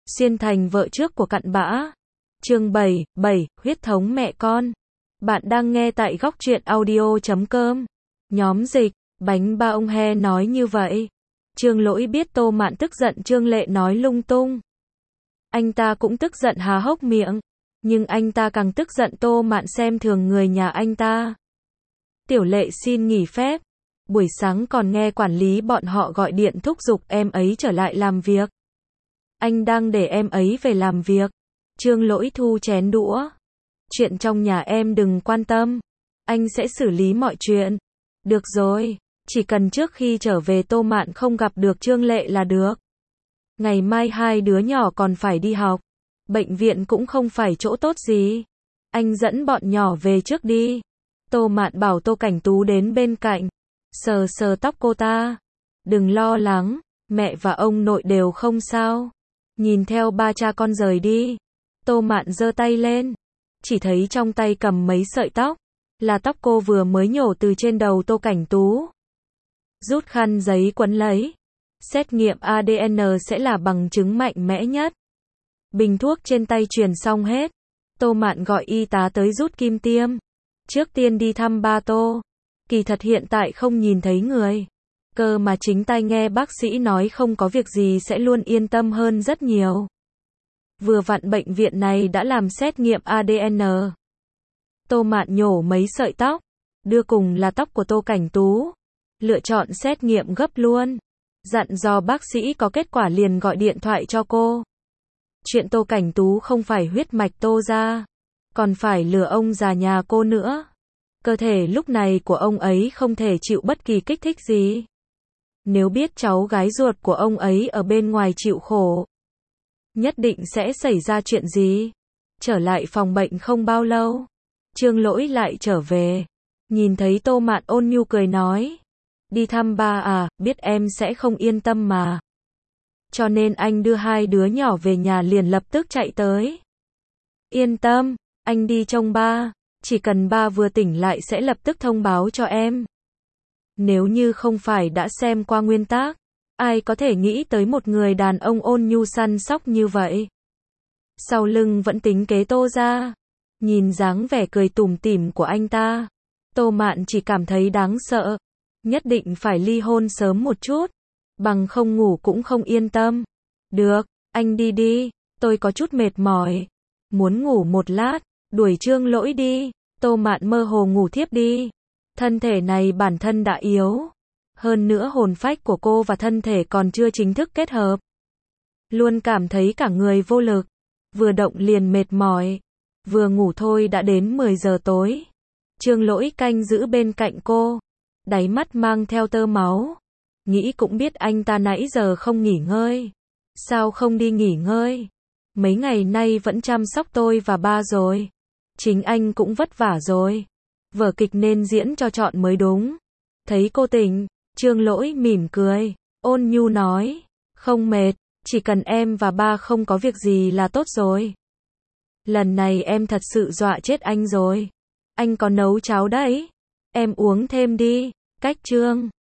Xuyên thành vợ trước của cặn bã. Chương 7, huyết thống mẹ con. Bạn đang nghe tại góc truyện audio.com. Nhóm dịch, bánh ba ông he nói như vậy. Trương Lỗi biết Tô Mạn tức giận Trương Lệ nói lung tung. Anh ta cũng tức giận há hốc miệng. Nhưng anh ta càng tức giận Tô Mạn xem thường người nhà anh ta. Tiểu Lệ xin nghỉ phép. Buổi sáng còn nghe quản lý bọn họ gọi điện thúc giục em ấy trở lại làm việc. Anh đang để em ấy về làm việc. Trương Lỗi thu chén đũa. Chuyện trong nhà em đừng quan tâm. Anh sẽ xử lý mọi chuyện. Được rồi, chỉ cần trước khi trở về Tô Mạn không gặp được Trương Lệ là được. Ngày mai hai đứa nhỏ còn phải đi học. Bệnh viện cũng không phải chỗ tốt gì. Anh dẫn bọn nhỏ về trước đi. Tô Mạn bảo Tô Cảnh Tú đến bên cạnh. Sờ sờ tóc cô ta. Đừng lo lắng, mẹ và ông nội đều không sao. Nhìn theo ba cha con rời đi. Tô Mạn giơ tay lên. Chỉ thấy trong tay cầm mấy sợi tóc. Là tóc cô vừa mới nhổ từ trên đầu Tô Cảnh Tú. Rút khăn giấy quấn lấy. Xét nghiệm ADN sẽ là bằng chứng mạnh mẽ nhất. Bình thuốc trên tay truyền xong hết. Tô Mạn gọi y tá tới rút kim tiêm. Trước tiên đi thăm ba Tô. Kỳ thật hiện tại không nhìn thấy người. Cơ mà chính tai nghe bác sĩ nói không có việc gì sẽ luôn yên tâm hơn rất nhiều. Vừa vặn bệnh viện này đã làm xét nghiệm ADN. Tô Mạn nhổ mấy sợi tóc. Đưa cùng là tóc của Tô Cảnh Tú. Lựa chọn xét nghiệm gấp luôn. Dặn dò bác sĩ có kết quả liền gọi điện thoại cho cô. Chuyện Tô Cảnh Tú không phải huyết mạch Tô gia. Còn phải lừa ông già nhà cô nữa. Cơ thể lúc này của ông ấy không thể chịu bất kỳ kích thích gì. Nếu biết cháu gái ruột của ông ấy ở bên ngoài chịu khổ, nhất định sẽ xảy ra chuyện gì. Trở lại phòng bệnh không bao lâu, Trương Lỗi lại trở về. Nhìn thấy Tô Mạn ôn nhu cười nói. Đi thăm ba à, biết em sẽ không yên tâm mà. Cho nên anh đưa hai đứa nhỏ về nhà liền lập tức chạy tới. Yên tâm, anh đi trông ba. Chỉ cần ba vừa tỉnh lại sẽ lập tức thông báo cho em. Nếu như không phải đã xem qua nguyên tác, ai có thể nghĩ tới một người đàn ông ôn nhu săn sóc như vậy. Sau lưng vẫn tính kế Tô gia. Nhìn dáng vẻ cười tủm tỉm của anh ta, Tô Mạn chỉ cảm thấy đáng sợ. Nhất định phải ly hôn sớm một chút. Bằng không ngủ cũng không yên tâm. Được, anh đi đi, tôi có chút mệt mỏi. Muốn ngủ một lát. Đuổi Trương Lỗi đi. Tô Mạn mơ hồ ngủ thiếp đi. Thân thể này bản thân đã yếu. Hơn nữa hồn phách của cô và thân thể còn chưa chính thức kết hợp. Luôn cảm thấy cả người vô lực. Vừa động liền mệt mỏi. Vừa ngủ thôi đã đến 10 giờ tối. Trương Lỗi canh giữ bên cạnh cô. Đáy mắt mang theo tơ máu. Nghĩ cũng biết anh ta nãy giờ không nghỉ ngơi. Sao không đi nghỉ ngơi? Mấy ngày nay vẫn chăm sóc tôi và ba rồi. Chính anh cũng vất vả rồi. Vở kịch nên diễn cho trọn mới đúng. Thấy cô tỉnh, Trương Lỗi mỉm cười, ôn nhu nói. Không mệt, chỉ cần em và ba không có việc gì là tốt rồi. Lần này em thật sự dọa chết anh rồi. Anh có nấu cháo đấy. Em uống thêm đi. Cách chương